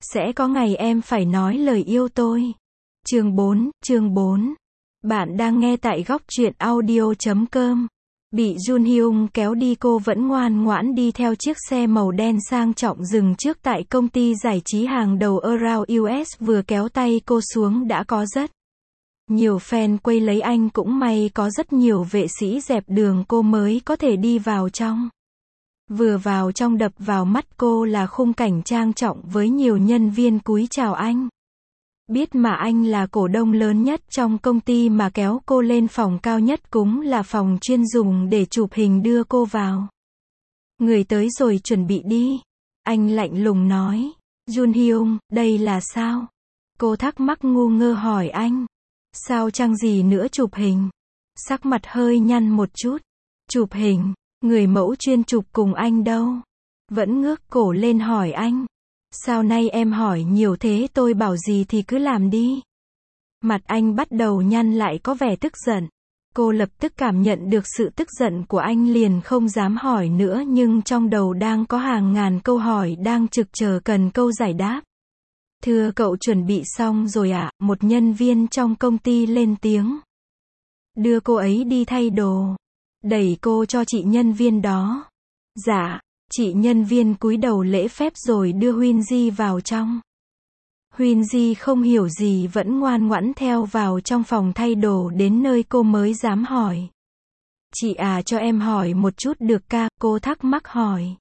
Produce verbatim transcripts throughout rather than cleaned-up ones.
Sẽ có ngày em phải nói lời yêu tôi. Chương bốn, chương bốn. Bạn đang nghe tại góc truyện audio chấm com. Bị Jun Hyung kéo đi, cô vẫn ngoan ngoãn đi theo chiếc xe màu đen sang trọng dừng trước tại công ty giải trí hàng đầu Around u ét. Vừa kéo tay cô xuống đã có rất nhiều fan quay lấy anh, cũng may có rất nhiều vệ sĩ dẹp đường cô mới có thể đi vào trong. Vừa vào trong, đập vào mắt cô là khung cảnh trang trọng với nhiều nhân viên cúi chào anh. Biết mà anh là cổ đông lớn nhất trong công ty mà kéo cô lên phòng cao nhất, cũng là phòng chuyên dùng để chụp hình, đưa cô vào. Người tới rồi, chuẩn bị đi. Anh lạnh lùng nói. Jun Hyung, đây là sao? Cô thắc mắc ngu ngơ hỏi anh. Sao chăng gì nữa, chụp hình? Sắc mặt hơi nhăn một chút. Chụp hình? Người mẫu chuyên chụp cùng anh đâu? Vẫn ngước cổ lên hỏi anh. Sao nay em hỏi nhiều thế, tôi bảo gì thì cứ làm đi. Mặt anh bắt đầu nhăn lại, có vẻ tức giận. Cô lập tức cảm nhận được sự tức giận của anh, liền không dám hỏi nữa, nhưng trong đầu đang có hàng ngàn câu hỏi đang trực chờ cần câu giải đáp. Thưa cậu chuẩn bị xong rồi ạ? Một nhân viên trong công ty lên tiếng. Đưa cô ấy đi thay đồ. Đẩy cô cho chị nhân viên đó. Dạ. Chị nhân viên cúi đầu lễ phép rồi đưa Huyên Di vào trong. Huyên Di không hiểu gì vẫn ngoan ngoãn theo vào trong phòng thay đồ, đến nơi cô mới dám hỏi. Chị à, cho em hỏi một chút được ca? Cô thắc mắc hỏi.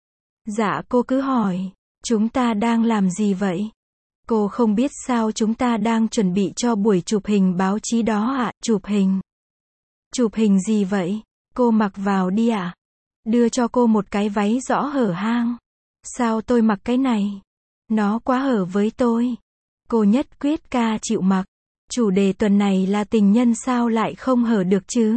Dạ cô cứ hỏi. Chúng ta đang làm gì vậy? Cô không biết sao, chúng ta đang chuẩn bị cho buổi chụp hình báo chí đó ạ. À? Chụp hình? Chụp hình gì vậy? Cô mặc vào đi ạ. À? Đưa cho cô một cái váy rõ hở hang. Sao tôi mặc cái này? Nó quá hở với tôi. Cô nhất quyết ca chịu mặc. Chủ đề tuần này là tình nhân, sao lại không hở được chứ?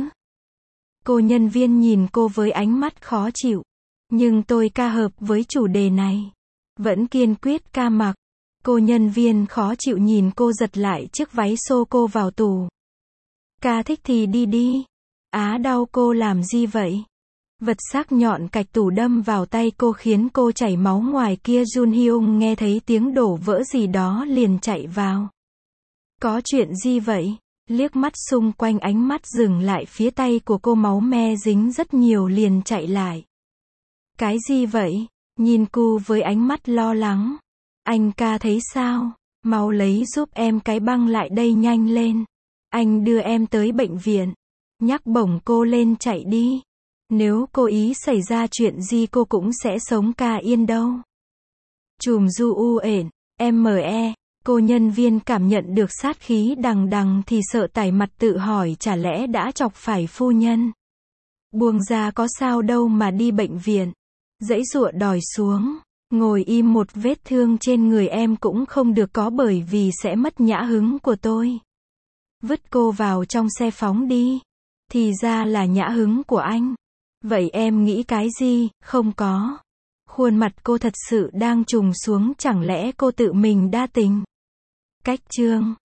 Cô nhân viên nhìn cô với ánh mắt khó chịu. Nhưng tôi ca hợp với chủ đề này. Vẫn kiên quyết ca mặc. Cô nhân viên khó chịu nhìn cô, giật lại chiếc váy, xô cô vào tủ. Ca thích thì đi đi. Á, đau cô làm gì vậy? Vật sắc nhọn cạch tủ đâm vào tay cô khiến cô chảy máu. Ngoài kia Jun Hyung nghe thấy tiếng đổ vỡ gì đó liền chạy vào. Có chuyện gì vậy? Liếc mắt xung quanh, ánh mắt dừng lại phía tay của cô, máu me dính rất nhiều, liền chạy lại. Cái gì vậy? Nhìn cô với ánh mắt lo lắng. Anh ca thấy sao? Mau lấy giúp em cái băng lại đây, nhanh lên. Anh đưa em tới bệnh viện. Nhắc bổng cô lên chạy đi. Nếu cô ý xảy ra chuyện gì cô cũng sẽ sống ca yên đâu. Chùm du u ển, em e, cô nhân viên cảm nhận được sát khí đằng đằng thì sợ tái mặt, tự hỏi chả lẽ đã chọc phải phu nhân. Buông ra, có sao đâu mà đi bệnh viện. Giãy giụa đòi xuống. Ngồi im, một vết thương trên người em cũng không được có, bởi vì sẽ mất nhã hứng của tôi. Vứt cô vào trong xe phóng đi. Thì ra là nhã hứng của anh. Vậy em nghĩ cái gì? Không có. Khuôn mặt cô thật sự đang trùng xuống, chẳng lẽ cô tự mình đa tình? Cách chương